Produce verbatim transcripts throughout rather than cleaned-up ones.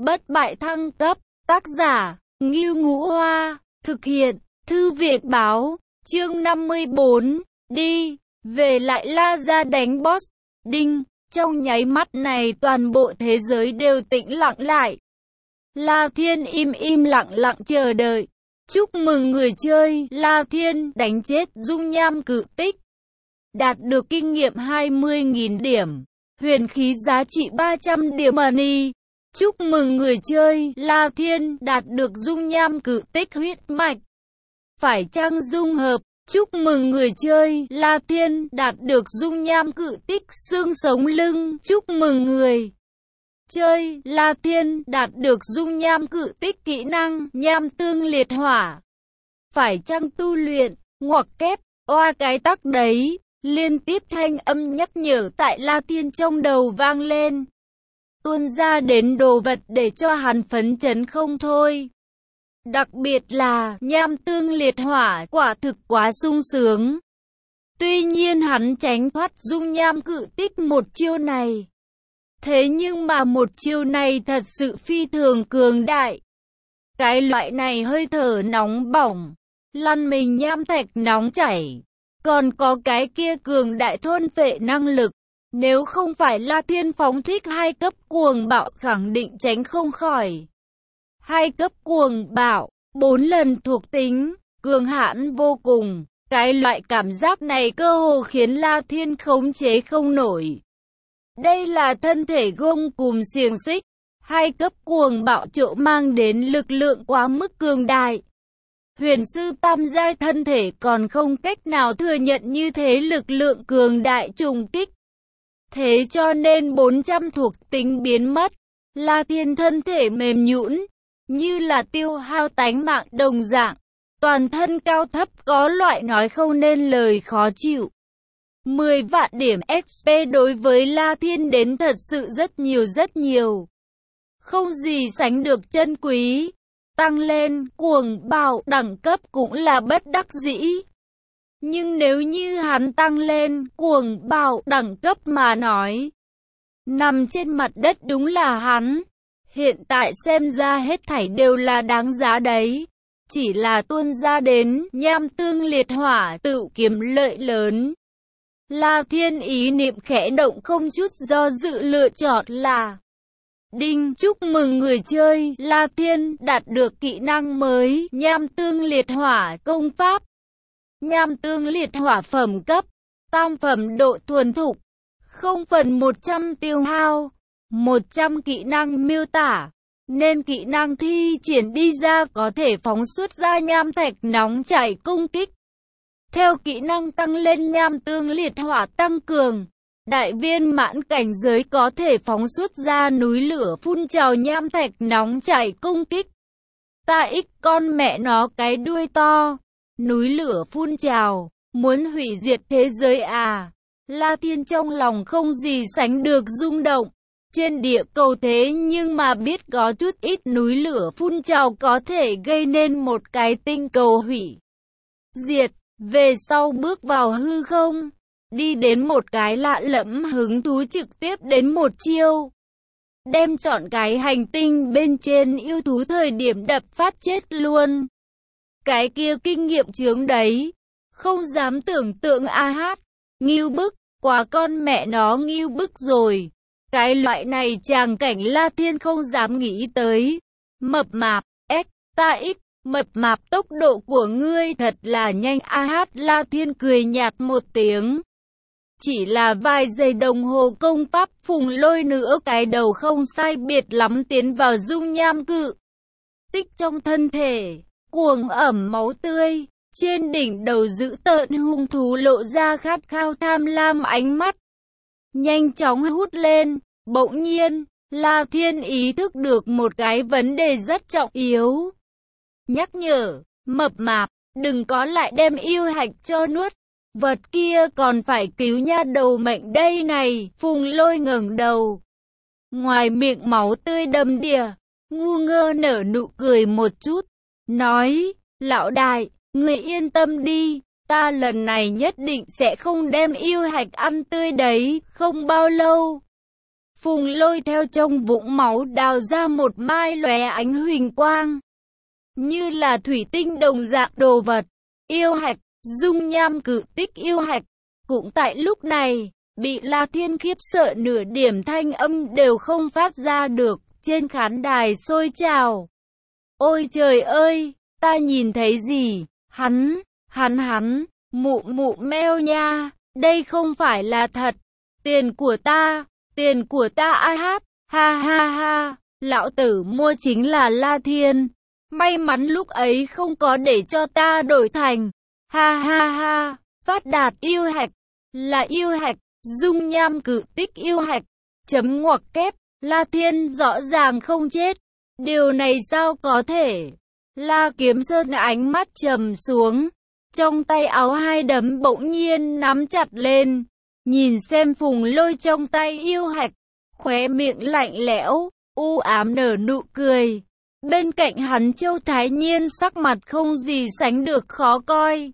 bất bại thăng cấp, tác giả, Ngưu Ngũ Hoa, thực hiện, Thư viện báo, chương năm mươi bốn, đi, về lại La Gia đánh boss, đinh, trong nháy mắt này toàn bộ thế giới đều tĩnh lặng lại. La Thiên im im lặng lặng chờ đợi. Chúc mừng người chơi, La Thiên đánh chết dung nham cự tích. Đạt được kinh nghiệm hai mươi nghìn điểm, huyền khí giá trị ba trăm điểm money. Chúc mừng người chơi, La Thiên đạt được dung nham cự tích huyết mạch. Phải chăng dung hợp? Chúc mừng người chơi, La Thiên đạt được dung nham cự tích xương sống lưng. Chúc mừng người chơi, La Thiên đạt được dung nham cự tích kỹ năng nham tương liệt hỏa. Phải chăng tu luyện? Ngoặc kép, oa cái tắc đấy. Liên tiếp thanh âm nhắc nhở tại La Thiên trong đầu vang lên. Tuôn ra đến đồ vật để cho hắn phấn chấn không thôi. Đặc biệt là nham tương liệt hỏa quả thực quá sung sướng. Tuy nhiên hắn tránh thoát dung nham cự tích một chiêu này. Thế nhưng mà một chiêu này thật sự phi thường cường đại. Cái loại này hơi thở nóng bỏng, lăn mình nham thạch nóng chảy. Còn có cái kia cường đại thôn phệ năng lực. Nếu không phải La Thiên phóng thích hai cấp cuồng bạo khẳng định tránh không khỏi. Hai cấp cuồng bạo, bốn lần thuộc tính, cường hãn vô cùng. Cái loại cảm giác này cơ hồ khiến La Thiên khống chế không nổi. Đây là thân thể gông cùm xiềng xích. Hai cấp cuồng bạo chỗ mang đến lực lượng quá mức cường đại. Huyền sư tam giai thân thể còn không cách nào thừa nhận như thế lực lượng cường đại trùng kích. Thế cho nên bốn trăm thuộc tính biến mất. La Thiên thân thể mềm nhũn, như là tiêu hao tánh mạng đồng dạng. Toàn thân cao thấp có loại nói không nên lời khó chịu. mười vạn điểm ích pê đối với La Thiên đến thật sự rất nhiều rất nhiều. Không gì sánh được chân quý. Tăng lên, cuồng bạo, đẳng cấp cũng là bất đắc dĩ. Nhưng nếu như hắn tăng lên, cuồng bạo, đẳng cấp mà nói, nằm trên mặt đất đúng là hắn. Hiện tại xem ra hết thảy đều là đáng giá đấy. Chỉ là tuôn ra đến, nham tương liệt hỏa tự kiếm lợi lớn. La Thiên ý niệm khẽ động không chút do dự lựa chọn là đinh, chúc mừng người chơi, La Thiên đạt được kỹ năng mới, nham tương liệt hỏa công pháp. Nham tương liệt hỏa phẩm cấp, tam phẩm độ thuần thục, không phần một trăm tiêu hao, một trăm kỹ năng miêu tả. Nên kỹ năng thi triển đi ra có thể phóng xuất ra nham thạch nóng chảy công kích. Theo kỹ năng tăng lên nham tương liệt hỏa tăng cường. Đại viên mãn cảnh giới có thể phóng xuất ra núi lửa phun trào nham thạch nóng chảy công kích. Ta ích con mẹ nó cái đuôi to. Núi lửa phun trào, muốn hủy diệt thế giới à? La Thiên trong lòng không gì sánh được rung động. Trên địa cầu thế nhưng mà biết có chút ít núi lửa phun trào có thể gây nên một cái tinh cầu hủy diệt. Về sau bước vào hư không. Đi đến một cái lạ lẫm hứng thú trực tiếp đến một chiêu. Đem chọn cái hành tinh bên trên yêu thú thời điểm đập phát chết luôn. Cái kia kinh nghiệm chướng đấy. Không dám tưởng tượng a hát. Ngưu bức, quá con mẹ nó ngưu bức rồi. Cái loại này tràng cảnh La Thiên không dám nghĩ tới. Mập mạp, ếch, ta ích, mập mạp tốc độ của ngươi thật là nhanh a hát. La Thiên cười nhạt một tiếng. Chỉ là vài giây đồng hồ công pháp phùng lôi nữa cái đầu không sai biệt lắm tiến vào dung nham cự tích trong thân thể, cuồng ẩm máu tươi, trên đỉnh đầu dữ tợn hung thú lộ ra khát khao tham lam ánh mắt. Nhanh chóng hút lên, bỗng nhiên, La Thiên ý thức được một cái vấn đề rất trọng yếu. Nhắc nhở, mập mạp, đừng có lại đem yêu hạch cho nuốt. Vật kia còn phải cứu nha đầu mệnh đây này. Phùng lôi ngẩng đầu. Ngoài miệng máu tươi đầm đìa. Ngu ngơ nở nụ cười một chút. Nói, lão đại, người yên tâm đi. Ta lần này nhất định sẽ không đem yêu hạch ăn tươi đấy. Không bao lâu. Phùng Lôi theo trong vũng máu đào ra một mai lóe ánh huỳnh quang, như là thủy tinh đồng dạng đồ vật. Yêu hạch, dung nham cự tích yêu hạch. Cũng tại lúc này, bị La Thiên khiếp sợ nửa điểm thanh âm đều không phát ra được, trên khán đài sôi trào. Ôi trời ơi, ta nhìn thấy gì? Hắn, hắn hắn, mụ mụ meo nha, đây không phải là thật. Tiền của ta, tiền của ta ai hát, ha ha ha, lão tử mua chính là La Thiên. May mắn lúc ấy không có để cho ta đổi thành, ha ha ha, phát đạt yêu hạch, là yêu hạch, dung nham cự tích yêu hạch, chấm ngoặc kép, La Thiên rõ ràng không chết. Điều này sao có thể? La Kiếm Sơn ánh mắt trầm xuống, trong tay áo hai đấm bỗng nhiên nắm chặt lên, nhìn xem Phùng Lôi trong tay yêu hạch, khóe miệng lạnh lẽo, u ám nở nụ cười. Bên cạnh hắn Châu Thái Nhiên sắc mặt không gì sánh được khó coi.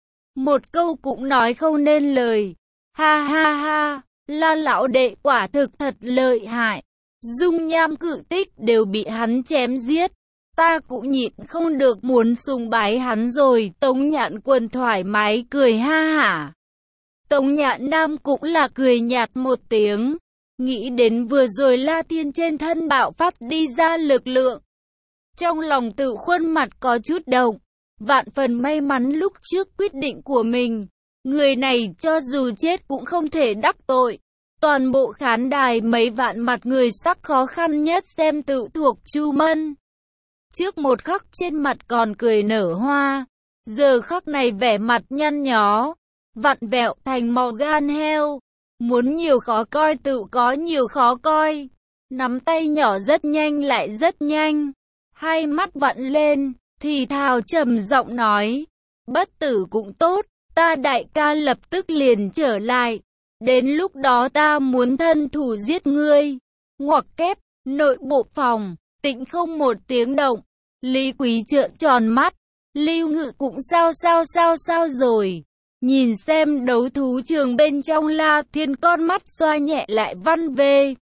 Một câu cũng nói không nên lời. Ha ha ha, La lão đệ quả thực thật lợi hại. Dung nham cự tích đều bị hắn chém giết. Ta cũng nhịn không được muốn sùng bái hắn rồi. Tống Nhạn Quân thoải mái cười ha hả. Tống Nhạn Nam cũng là cười nhạt một tiếng. Nghĩ đến vừa rồi La Thiên trên thân bạo phát đi ra lực lượng. Trong lòng Tự Khuân mặt có chút động. Vạn phần may mắn lúc trước quyết định của mình. Người này cho dù chết cũng không thể đắc tội. Toàn bộ khán đài mấy vạn mặt người sắc khó khăn nhất xem tự thuộc Chu Mân. Trước một khắc trên mặt còn cười nở hoa. Giờ khắc này vẻ mặt nhăn nhó, vặn vẹo thành màu gan heo. Muốn nhiều khó coi tự có nhiều khó coi. Nắm tay nhỏ rất nhanh lại rất nhanh. Hai mắt vặn lên, thì thào trầm giọng nói. Bất tử cũng tốt, ta đại ca lập tức liền trở lại. Đến lúc đó ta muốn thân thủ giết ngươi. Ngoặc kép, nội bộ phòng, tĩnh không một tiếng động. Lý Quý trợn tròn mắt. Lưu Ngự cũng sao sao sao sao rồi. Nhìn xem đấu thú trường bên trong La Thiên, con mắt xoa nhẹ lại văn về.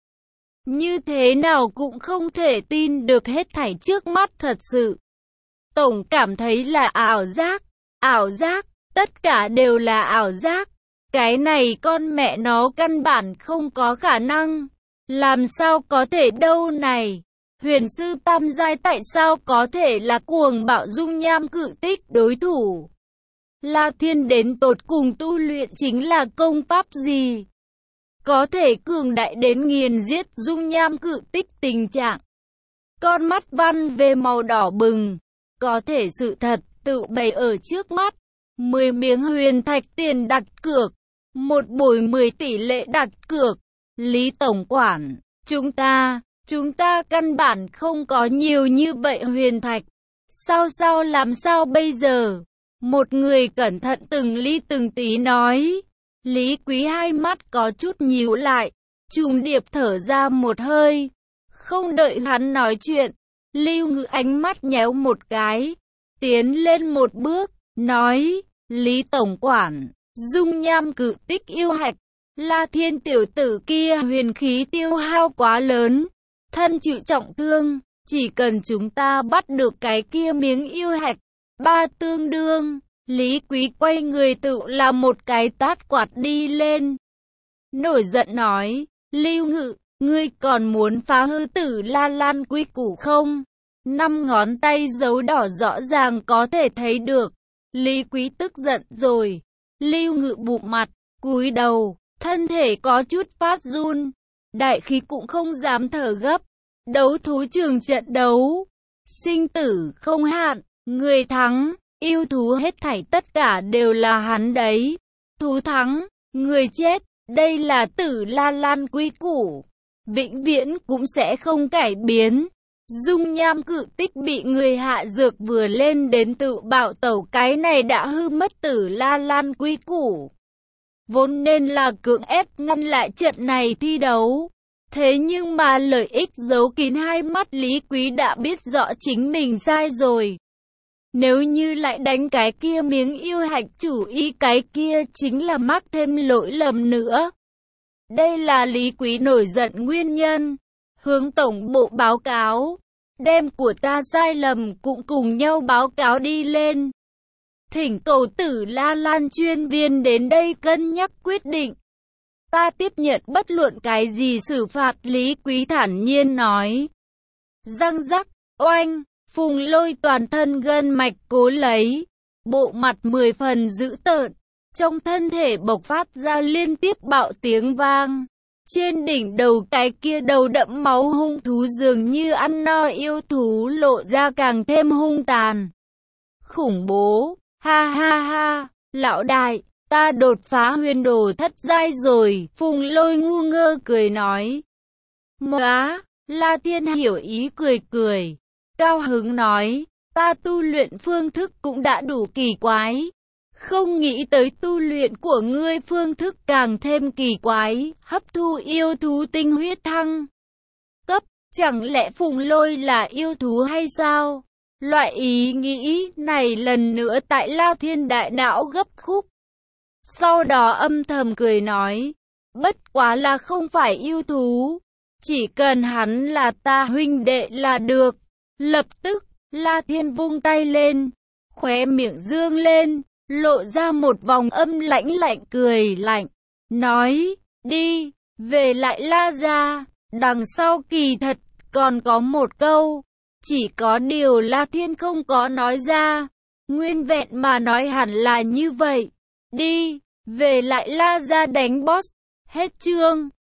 Như thế nào cũng không thể tin được hết thảy trước mắt thật sự. Tổng cảm thấy là ảo giác, ảo giác, tất cả đều là ảo giác. Cái này con mẹ nó căn bản không có khả năng. Làm sao có thể đâu này? Huyền sư tam giai tại sao có thể là cuồng bạo dung nham cự tích đối thủ? La Thiên đến tột cùng tu luyện chính là công pháp gì? Có thể cường đại đến nghiền giết dung nham cự tích tình trạng. Con mắt văn về màu đỏ bừng. Có thể sự thật tự bày ở trước mắt. mười miếng huyền thạch tiền đặt cược. Một buổi mười tỷ lệ đặt cược. Lý Tổng Quản, chúng ta, chúng ta căn bản không có nhiều như vậy huyền thạch. Sao sao làm sao bây giờ? Một người cẩn thận từng ly từng tí nói. Lý Quý hai mắt có chút nhíu lại. Trùng điệp thở ra một hơi. Không đợi hắn nói chuyện. Lưu Ngự ánh mắt nhéo một cái. Tiến lên một bước, nói. Lý Tổng Quản, dung nham cự tích yêu hạch. La Thiên tiểu tử kia huyền khí tiêu hao quá lớn. Thân chịu trọng thương. Chỉ cần chúng ta bắt được cái kia miếng yêu hạch. Ba tương đương. Lý Quý quay người tự làm một cái tát quạt đi lên. Nổi giận nói. Lưu Ngự, ngươi còn muốn phá hư Tử La Lan quy củ không? Năm ngón tay dấu đỏ rõ ràng có thể thấy được. Lý Quý tức giận rồi. Lưu Ngự bụm mặt, cúi đầu, thân thể có chút phát run. Đại khí cũng không dám thở gấp. Đấu thú trường trận đấu. Sinh tử không hạn, người thắng, yêu thú hết thảy tất cả đều là hắn đấy. Thú thắng, người chết, đây là Tử La Lan quy củ. Vĩnh viễn cũng sẽ không cải biến. Dung nham cự tích bị người hạ dược vừa lên đến tự bạo tẩu, cái này đã hư mất Tử La Lan quy củ. Vốn nên là cưỡng ép ngăn lại trận này thi đấu. Thế nhưng mà lợi ích giấu kín hai mắt Lý Quý đã biết rõ chính mình sai rồi. Nếu như lại đánh cái kia miếng yêu hạch chủ ý, cái kia chính là mắc thêm lỗi lầm nữa. Đây là Lý Quý nổi giận nguyên nhân. Hướng tổng bộ báo cáo. Đem của ta sai lầm cũng cùng nhau báo cáo đi lên. Thỉnh cầu Tử La Lan chuyên viên đến đây cân nhắc quyết định. Ta tiếp nhận bất luận cái gì xử phạt, Lý Quý thản nhiên nói. Răng rắc, oanh, Phùng Lôi toàn thân gân mạch cố lấy. Bộ mặt mười phần dữ tợn. Trong thân thể bộc phát ra liên tiếp bạo tiếng vang. Trên đỉnh đầu cái kia đầu đẫm máu hung thú dường như ăn no yêu thú lộ ra càng thêm hung tàn. Khủng bố, ha ha ha, lão đại, ta đột phá huyền đồ thất giai rồi, Phùng Lôi ngu ngơ cười nói. Móa, La Thiên hiểu ý cười cười, cao hứng nói, ta tu luyện phương thức cũng đã đủ kỳ quái. Không nghĩ tới tu luyện của ngươi phương thức càng thêm kỳ quái, hấp thu yêu thú tinh huyết thăng cấp, chẳng lẽ Phùng Lôi là yêu thú hay sao? Loại ý nghĩ này lần nữa tại La Thiên đại não gấp khúc. Sau đó âm thầm cười nói, bất quá là không phải yêu thú, chỉ cần hắn là ta huynh đệ là được. Lập tức, La Thiên vung tay lên, khóe miệng dương lên, lộ ra một vòng âm lãnh lạnh cười lạnh, nói, đi, về lại La gia. Đằng sau kỳ thật, còn có một câu, chỉ có điều La Thiên không có nói ra, nguyên vẹn mà nói hẳn là như vậy, đi, về lại La gia đánh boss, hết chương.